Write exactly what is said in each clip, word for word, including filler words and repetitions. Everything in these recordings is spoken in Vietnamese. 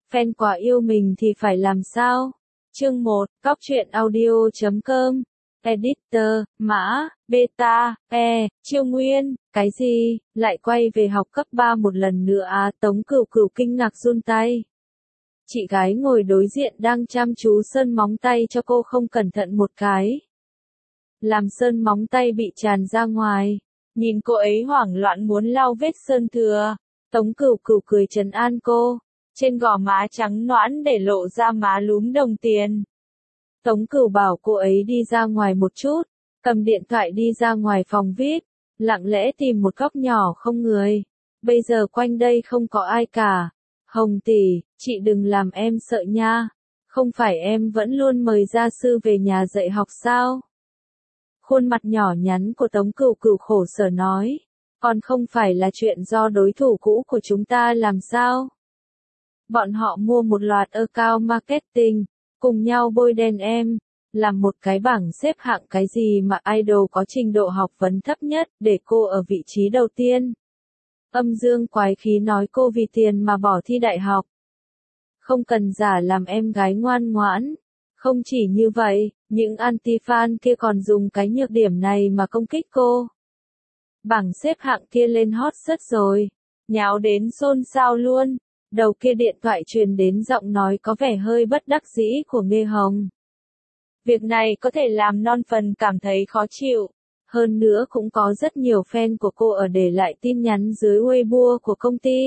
fan quá yêu mình thì phải làm sao? Chương một, Cóc truyện audio chấm com. Editor, Mã, Beta, E, Chiêu Nguyên, cái gì, lại quay về học cấp ba một lần nữa à? Tống Cửu Cửu kinh ngạc run tay. Chị gái ngồi đối diện đang chăm chú sơn móng tay cho cô không cẩn thận một cái. Làm sơn móng tay bị tràn ra ngoài. Nhìn cô ấy hoảng loạn muốn lau vết sơn thừa. Tống Cửu Cửu cười trấn an cô. Trên gò má trắng nõn để lộ ra má lúm đồng tiền. Tống Cửu bảo cô ấy đi ra ngoài một chút, cầm điện thoại đi ra ngoài phòng vi ai pi, lặng lẽ tìm một góc nhỏ không người. Bây giờ quanh đây không có ai cả. Hồng tỷ, chị đừng làm em sợ nha. Không phải em vẫn luôn mời gia sư về nhà dạy học sao? Khuôn mặt nhỏ nhắn của Tống Cửu Cửu khổ sở nói. Còn không phải là chuyện do đối thủ cũ của chúng ta làm sao? Bọn họ mua một loạt account marketing, cùng nhau bôi đen em, làm một cái bảng xếp hạng cái gì mà idol có trình độ học vấn thấp nhất, để cô ở vị trí đầu tiên. Âm dương quái khí nói cô vì tiền mà bỏ thi đại học. Không cần giả làm em gái ngoan ngoãn. Không chỉ như vậy, những anti-fan kia còn dùng cái nhược điểm này mà công kích cô. Bảng xếp hạng kia lên hot search rồi, nháo đến xôn xao luôn. Đầu kia điện thoại truyền đến giọng nói có vẻ hơi bất đắc dĩ của Nghê Hồng. Việc này có thể làm non phần cảm thấy khó chịu. Hơn nữa cũng có rất nhiều fan của cô ở để lại tin nhắn dưới Weibo của công ty.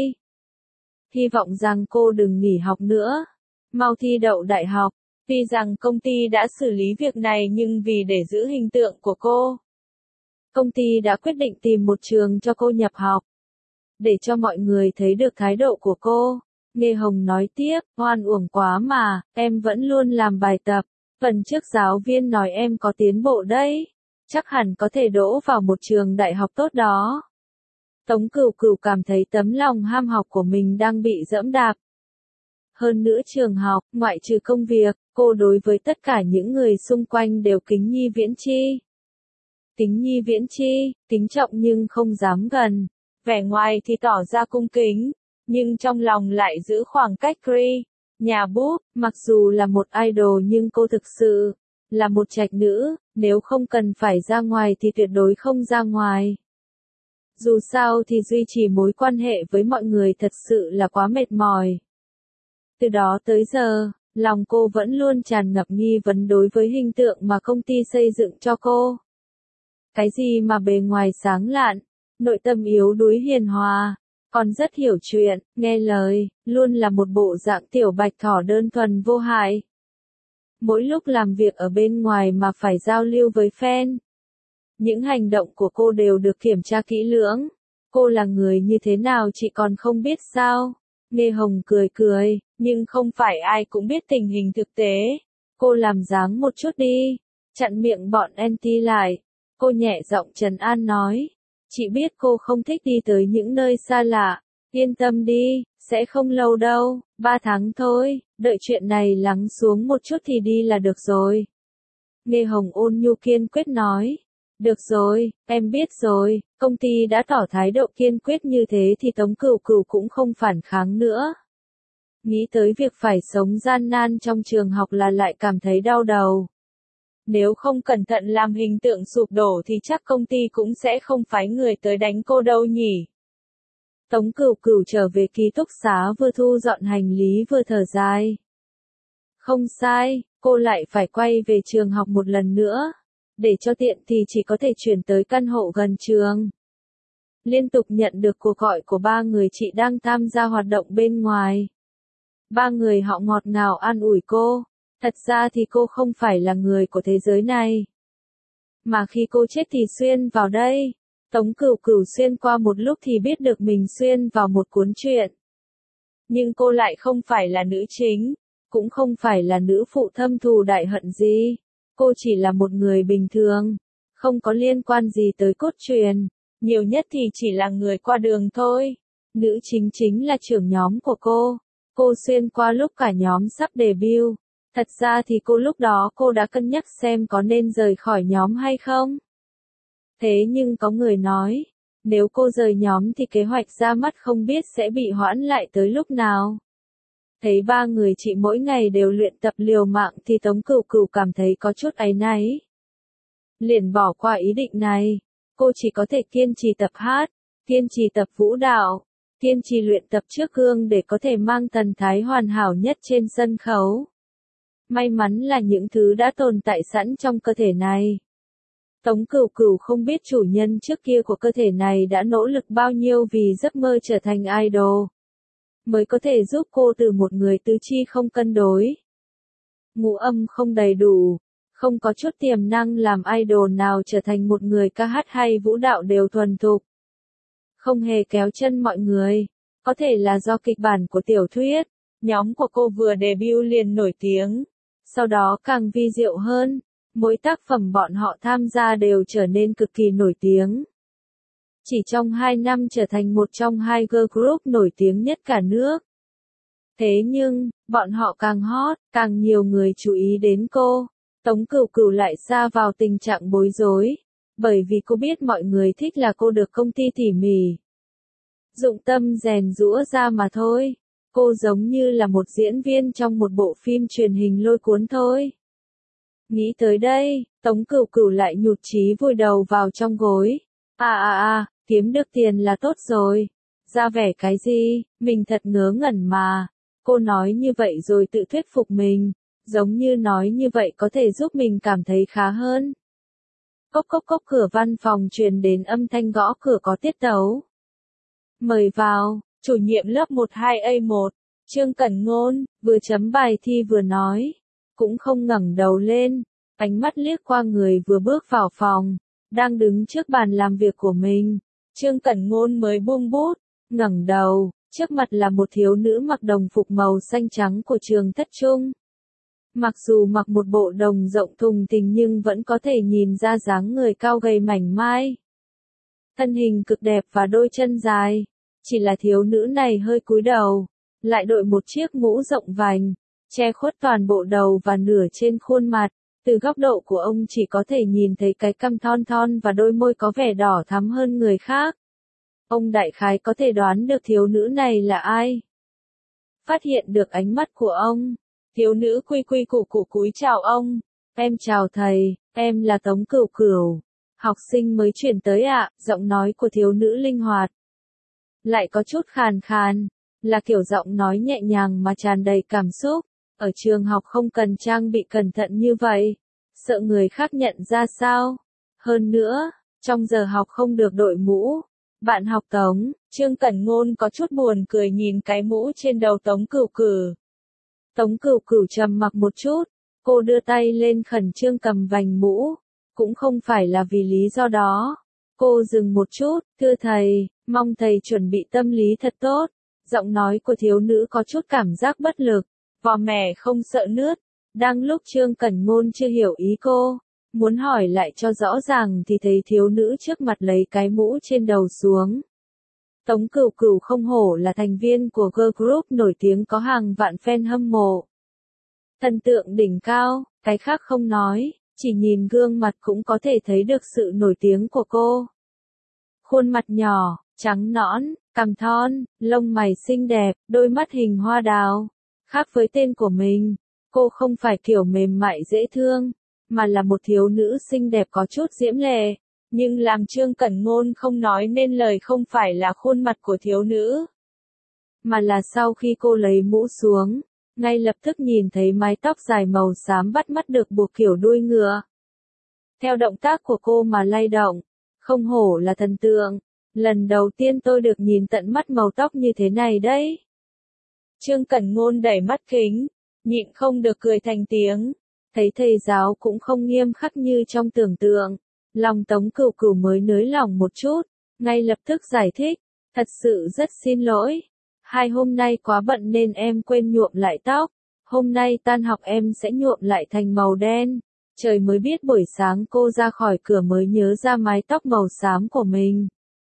Hy vọng rằng cô đừng nghỉ học nữa. Mau thi đậu đại học. Tuy rằng công ty đã xử lý việc này nhưng vì để giữ hình tượng của cô, công ty đã quyết định tìm một trường cho cô nhập học. Để cho mọi người thấy được thái độ của cô. Nghê Hồng nói tiếp, oan uổng quá mà, em vẫn luôn làm bài tập. Phần trước giáo viên nói em có tiến bộ đấy. Chắc hẳn có thể đỗ vào một trường đại học tốt đó. Tống Cửu Cửu cảm thấy tấm lòng ham học của mình đang bị dẫm đạp. Hơn nữa trường học, ngoại trừ công việc, cô đối với tất cả những người xung quanh đều kính nhi viễn chi. Kính nhi viễn chi, kính trọng nhưng không dám gần. Vẻ ngoài thì tỏ ra cung kính, nhưng trong lòng lại giữ khoảng cách Cree. Nhà búp, mặc dù là một idol nhưng cô thực sự là một trạch nữ, nếu không cần phải ra ngoài thì tuyệt đối không ra ngoài. Dù sao thì duy trì mối quan hệ với mọi người thật sự là quá mệt mỏi. Từ đó tới giờ, lòng cô vẫn luôn tràn ngập nghi vấn đối với hình tượng mà công ty xây dựng cho cô. Cái gì mà bề ngoài sáng lạn, nội tâm yếu đuối hiền hòa, còn rất hiểu chuyện, nghe lời, luôn là một bộ dạng tiểu bạch thỏ đơn thuần vô hại. Mỗi lúc làm việc ở bên ngoài mà phải giao lưu với fan. Những hành động của cô đều được kiểm tra kỹ lưỡng. Cô là người như thế nào chị còn không biết sao? Nghê Hồng cười cười, nhưng không phải ai cũng biết tình hình thực tế. Cô làm dáng một chút đi, chặn miệng bọn anti lại. Cô nhẹ giọng trấn an nói. Chị biết cô không thích đi tới những nơi xa lạ. Yên tâm đi, sẽ không lâu đâu, ba tháng thôi, đợi chuyện này lắng xuống một chút thì đi là được rồi. Nghê Hồng ôn nhu kiên quyết nói. Được rồi, em biết rồi, công ty đã tỏ thái độ kiên quyết như thế thì Tống Cửu Cửu cũng không phản kháng nữa. Nghĩ tới việc phải sống gian nan trong trường học là lại cảm thấy đau đầu. Nếu không cẩn thận làm hình tượng sụp đổ thì chắc công ty cũng sẽ không phái người tới đánh cô đâu nhỉ. Tống Cửu Cửu trở về ký túc xá vừa thu dọn hành lý vừa thở dài. Không sai, cô lại phải quay về trường học một lần nữa. Để cho tiện thì chỉ có thể chuyển tới căn hộ gần trường. Liên tục nhận được cuộc gọi của ba người chị đang tham gia hoạt động bên ngoài. Ba người họ ngọt ngào an ủi cô. Thật ra thì cô không phải là người của thế giới này. Mà khi cô chết thì xuyên vào đây. Tống Cửu Cửu xuyên qua một lúc thì biết được mình xuyên vào một cuốn truyện. Nhưng cô lại không phải là nữ chính. Cũng không phải là nữ phụ thâm thù đại hận gì. Cô chỉ là một người bình thường. Không có liên quan gì tới cốt truyện. Nhiều nhất thì chỉ là người qua đường thôi. Nữ chính chính là trưởng nhóm của cô. Cô xuyên qua lúc cả nhóm sắp debut. Thật ra thì cô lúc đó cô đã cân nhắc xem có nên rời khỏi nhóm hay không. Thế nhưng có người nói, nếu cô rời nhóm thì kế hoạch ra mắt không biết sẽ bị hoãn lại tới lúc nào. Thấy ba người chị mỗi ngày đều luyện tập liều mạng thì Tống Cửu Cửu cảm thấy có chút áy náy. Liền bỏ qua ý định này, cô chỉ có thể kiên trì tập hát, kiên trì tập vũ đạo, kiên trì luyện tập trước gương để có thể mang thần thái hoàn hảo nhất trên sân khấu. May mắn là những thứ đã tồn tại sẵn trong cơ thể này. Tống Cửu Cửu không biết chủ nhân trước kia của cơ thể này đã nỗ lực bao nhiêu vì giấc mơ trở thành idol, mới có thể giúp cô từ một người tứ chi không cân đối, ngũ âm không đầy đủ, không có chút tiềm năng làm idol nào trở thành một người ca hát hay vũ đạo đều thuần thục. Không hề kéo chân mọi người, có thể là do kịch bản của tiểu thuyết, nhóm của cô vừa debut liền nổi tiếng, sau đó càng vi diệu hơn, mỗi tác phẩm bọn họ tham gia đều trở nên cực kỳ nổi tiếng. Chỉ trong hai năm trở thành một trong hai girl group nổi tiếng nhất cả nước. Thế nhưng, bọn họ càng hot, càng nhiều người chú ý đến cô. Tống Cửu Cửu lại sa vào tình trạng bối rối, bởi vì cô biết mọi người thích là cô được công ty tỉ mỉ dụng tâm rèn giũa ra mà thôi. Cô giống như là một diễn viên trong một bộ phim truyền hình lôi cuốn thôi. Nghĩ tới đây, Tống Cửu Cửu lại nhụt chí vùi đầu vào trong gối. À à à, kiếm được tiền là tốt rồi. Ra vẻ cái gì, mình thật ngớ ngẩn mà. Cô nói như vậy rồi tự thuyết phục mình, giống như nói như vậy có thể giúp mình cảm thấy khá hơn. Cốc cốc cốc, cửa văn phòng truyền đến âm thanh gõ cửa có tiết tấu. Mời vào, chủ nhiệm lớp một hai A một, Trương Cẩn Ngôn, vừa chấm bài thi vừa nói, cũng không ngẩng đầu lên, ánh mắt liếc qua người vừa bước vào phòng, đang đứng trước bàn làm việc của mình. Trương Cẩn Ngôn mới buông bút, ngẩng đầu, trước mặt là một thiếu nữ mặc đồng phục màu xanh trắng của trường Thất Trung. Mặc dù mặc một bộ đồng rộng thùng thình nhưng vẫn có thể nhìn ra dáng người cao gầy mảnh mai. Thân hình cực đẹp và đôi chân dài, chỉ là thiếu nữ này hơi cúi đầu, lại đội một chiếc mũ rộng vành, che khuất toàn bộ đầu và nửa trên khuôn mặt. Từ góc độ của ông chỉ có thể nhìn thấy cái cằm thon thon và đôi môi có vẻ đỏ thắm hơn người khác. Ông đại khái có thể đoán được thiếu nữ này là ai. Phát hiện được ánh mắt của ông, thiếu nữ quy quy củ củ cúi chào ông. Em chào thầy, em là Tống Cửu Cửu. Học sinh mới chuyển tới ạ, giọng nói của thiếu nữ linh hoạt. Lại có chút khàn khàn, là kiểu giọng nói nhẹ nhàng mà tràn đầy cảm xúc. Ở trường học không cần trang bị cẩn thận như vậy, sợ người khác nhận ra sao. Hơn nữa, trong giờ học không được đội mũ. Bạn học Tống, Trương Cẩn Ngôn có chút buồn cười nhìn cái mũ trên đầu Tống Cửu Cửu. Tống Cửu Cửu trầm mặc một chút, cô đưa tay lên khẩn trương cầm vành mũ, cũng không phải là vì lý do đó. Cô dừng một chút, thưa thầy, mong thầy chuẩn bị tâm lý thật tốt. Giọng nói của thiếu nữ có chút cảm giác bất lực, vò mẻ không sợ nướt. Đang lúc Trương Cẩn Ngôn chưa hiểu ý cô, muốn hỏi lại cho rõ ràng thì thấy thiếu nữ trước mặt lấy cái mũ trên đầu xuống. Tống Cửu Cửu không hổ là thành viên của girl group nổi tiếng có hàng vạn fan hâm mộ. Thần tượng đỉnh cao, cái khác không nói, chỉ nhìn gương mặt cũng có thể thấy được sự nổi tiếng của cô. Khuôn mặt nhỏ, trắng nõn, cằm thon, lông mày xinh đẹp, đôi mắt hình hoa đào. Khác với tên của mình, cô không phải kiểu mềm mại dễ thương, mà là một thiếu nữ xinh đẹp có chút diễm lệ. Nhưng làm Trương Cẩn Ngôn không nói nên lời không phải là khuôn mặt của thiếu nữ, mà là sau khi cô lấy mũ xuống, ngay lập tức nhìn thấy mái tóc dài màu xám bắt mắt được buộc kiểu đuôi ngựa. Theo động tác của cô mà lay động, không hổ là thần tượng, lần đầu tiên tôi được nhìn tận mắt màu tóc như thế này đấy. Trương Cẩn Ngôn đẩy mắt kính, nhịn không được cười thành tiếng, thấy thầy giáo cũng không nghiêm khắc như trong tưởng tượng. Lòng Tống Cửu Cửu mới nới lòng một chút, ngay lập tức giải thích, thật sự rất xin lỗi. Hai hôm nay quá bận nên em quên nhuộm lại tóc, hôm nay tan học em sẽ nhuộm lại thành màu đen. Trời mới biết buổi sáng cô ra khỏi cửa mới nhớ ra mái tóc màu xám của mình.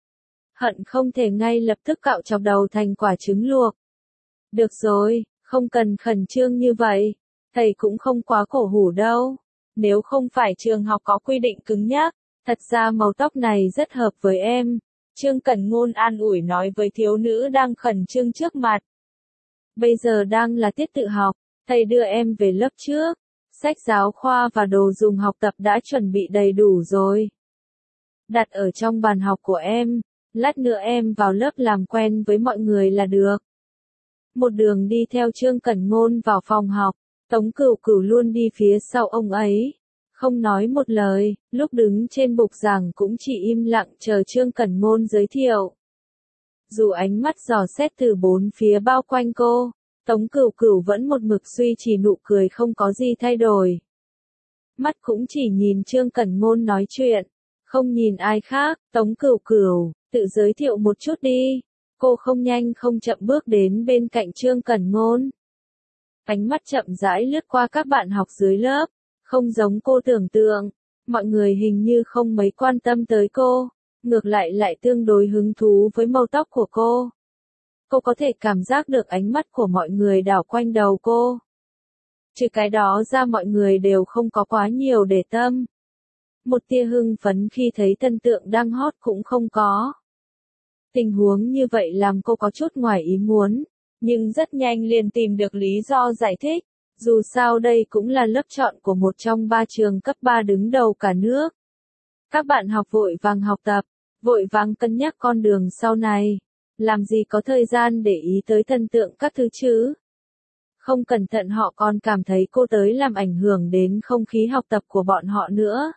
Hận không thể ngay lập tức cạo chọc đầu thành quả trứng luộc. Được rồi, không cần khẩn trương như vậy, thầy cũng không quá cổ hủ đâu. Nếu không phải trường học có quy định cứng nhắc, thật ra màu tóc này rất hợp với em. Trương Cẩn Ngôn an ủi nói với thiếu nữ đang khẩn trương trước mặt. Bây giờ đang là tiết tự học, thầy đưa em về lớp trước. Sách giáo khoa và đồ dùng học tập đã chuẩn bị đầy đủ rồi. Đặt ở trong bàn học của em, lát nữa em vào lớp làm quen với mọi người là được. Một đường đi theo Trương Cẩn Ngôn vào phòng học, Tống Cửu Cửu luôn đi phía sau ông ấy. Không nói một lời, lúc đứng trên bục giảng cũng chỉ im lặng chờ Trương Cẩn Ngôn giới thiệu. Dù ánh mắt dò xét từ bốn phía bao quanh cô, Tống Cửu Cửu vẫn một mực duy trì nụ cười không có gì thay đổi. Mắt cũng chỉ nhìn Trương Cẩn Ngôn nói chuyện, không nhìn ai khác. Tống Cửu Cửu, tự giới thiệu một chút đi. Cô không nhanh không chậm bước đến bên cạnh Trương Cẩn Ngôn. Ánh mắt chậm rãi lướt qua các bạn học dưới lớp, không giống cô tưởng tượng, mọi người hình như không mấy quan tâm tới cô, ngược lại lại tương đối hứng thú với màu tóc của cô. Cô có thể cảm giác được ánh mắt của mọi người đảo quanh đầu cô. Trừ cái đó ra mọi người đều không có quá nhiều để tâm. Một tia hưng phấn khi thấy thần tượng đang hot cũng không có. Tình huống như vậy làm cô có chút ngoài ý muốn, nhưng rất nhanh liền tìm được lý do giải thích. Dù sao đây cũng là lớp chọn của một trong ba trường cấp ba đứng đầu cả nước. Các bạn học vội vàng học tập, vội vàng cân nhắc con đường sau này. Làm gì có thời gian để ý tới thần tượng các thứ chứ. Không cẩn thận họ còn cảm thấy cô tới làm ảnh hưởng đến không khí học tập của bọn họ nữa.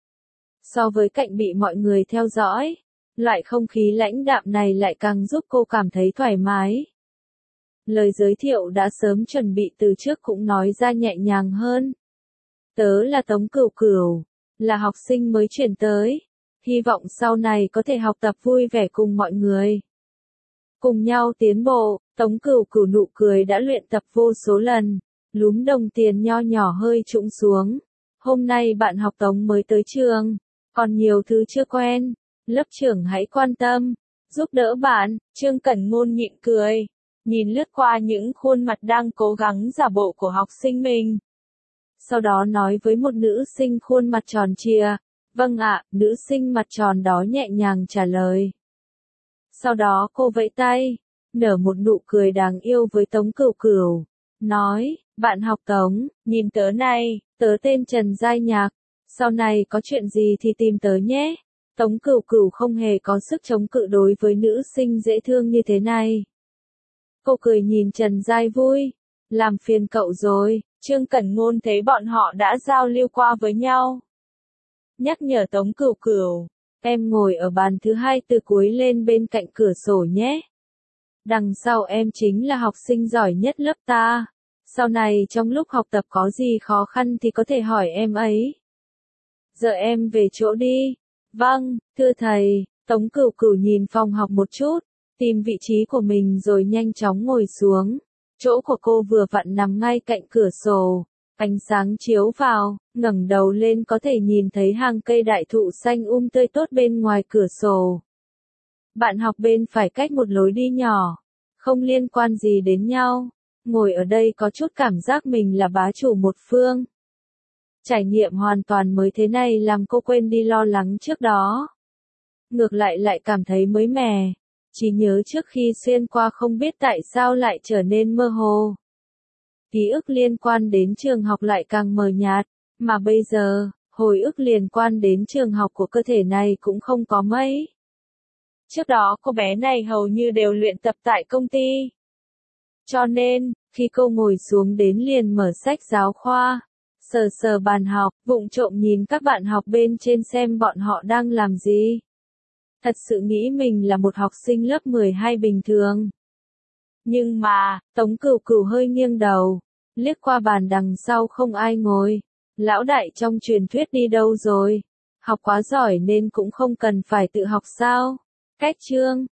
So với cạnh bị mọi người theo dõi, loại không khí lãnh đạm này lại càng giúp cô cảm thấy thoải mái. Lời giới thiệu đã sớm chuẩn bị từ trước cũng nói ra nhẹ nhàng hơn. Tớ là Tống Cửu Cửu, là học sinh mới chuyển tới. Hy vọng sau này có thể học tập vui vẻ cùng mọi người. Cùng nhau tiến bộ, Tống Cửu Cửu nụ cười đã luyện tập vô số lần, lúm đồng tiền nho nhỏ hơi trũng xuống. Hôm nay bạn học Tống mới tới trường, còn nhiều thứ chưa quen, lớp trưởng hãy quan tâm, giúp đỡ bạn. Trương Cẩn Ngôn nhịn cười, nhìn lướt qua những khuôn mặt đang cố gắng giả bộ của học sinh mình. Sau đó nói với một nữ sinh khuôn mặt tròn trịa, vâng ạ, nữ sinh mặt tròn đó nhẹ nhàng trả lời. Sau đó cô vẫy tay, nở một nụ cười đáng yêu với Tống Cửu Cửu, nói, bạn học Tống, nhìn tớ này, tớ tên Trần Giai Nhạc, sau này có chuyện gì thì tìm tớ nhé. Tống Cửu Cửu không hề có sức chống cự đối với nữ sinh dễ thương như thế này. Cô cười nhìn Trần Giai vui, làm phiền cậu rồi. Trương Cẩn Ngôn thấy bọn họ đã giao lưu qua với nhau. Nhắc nhở Tống Cửu Cửu, em ngồi ở bàn thứ hai từ cuối lên bên cạnh cửa sổ nhé. Đằng sau em chính là học sinh giỏi nhất lớp ta. Sau này trong lúc học tập có gì khó khăn thì có thể hỏi em ấy. Giờ em về chỗ đi. Vâng, thưa thầy. Tống Cửu Cửu nhìn phòng học một chút, tìm vị trí của mình rồi nhanh chóng ngồi xuống. Chỗ của cô vừa vặn nằm ngay cạnh cửa sổ, ánh sáng chiếu vào, ngẩng đầu lên có thể nhìn thấy hàng cây đại thụ xanh um tươi tốt bên ngoài cửa sổ. Bạn học bên phải cách một lối đi nhỏ, không liên quan gì đến nhau, ngồi ở đây có chút cảm giác mình là bá chủ một phương. Trải nghiệm hoàn toàn mới thế này làm cô quên đi lo lắng trước đó. Ngược lại lại cảm thấy mới mẻ. Chỉ nhớ trước khi xuyên qua không biết tại sao lại trở nên mơ hồ. Ký ức liên quan đến trường học lại càng mờ nhạt, mà bây giờ, hồi ức liên quan đến trường học của cơ thể này cũng không có mấy. Trước đó cô bé này hầu như đều luyện tập tại công ty. Cho nên, khi cô ngồi xuống đến liền mở sách giáo khoa, sờ sờ bàn học, vụng trộm nhìn các bạn học bên trên xem bọn họ đang làm gì. Thật sự nghĩ mình là một học sinh lớp mười hai bình thường. Nhưng mà, Tống Cửu Cửu hơi nghiêng đầu, liếc qua bàn đằng sau không ai ngồi. Lão đại trong truyền thuyết đi đâu rồi? Học quá giỏi nên cũng không cần phải tự học sao? Cách chương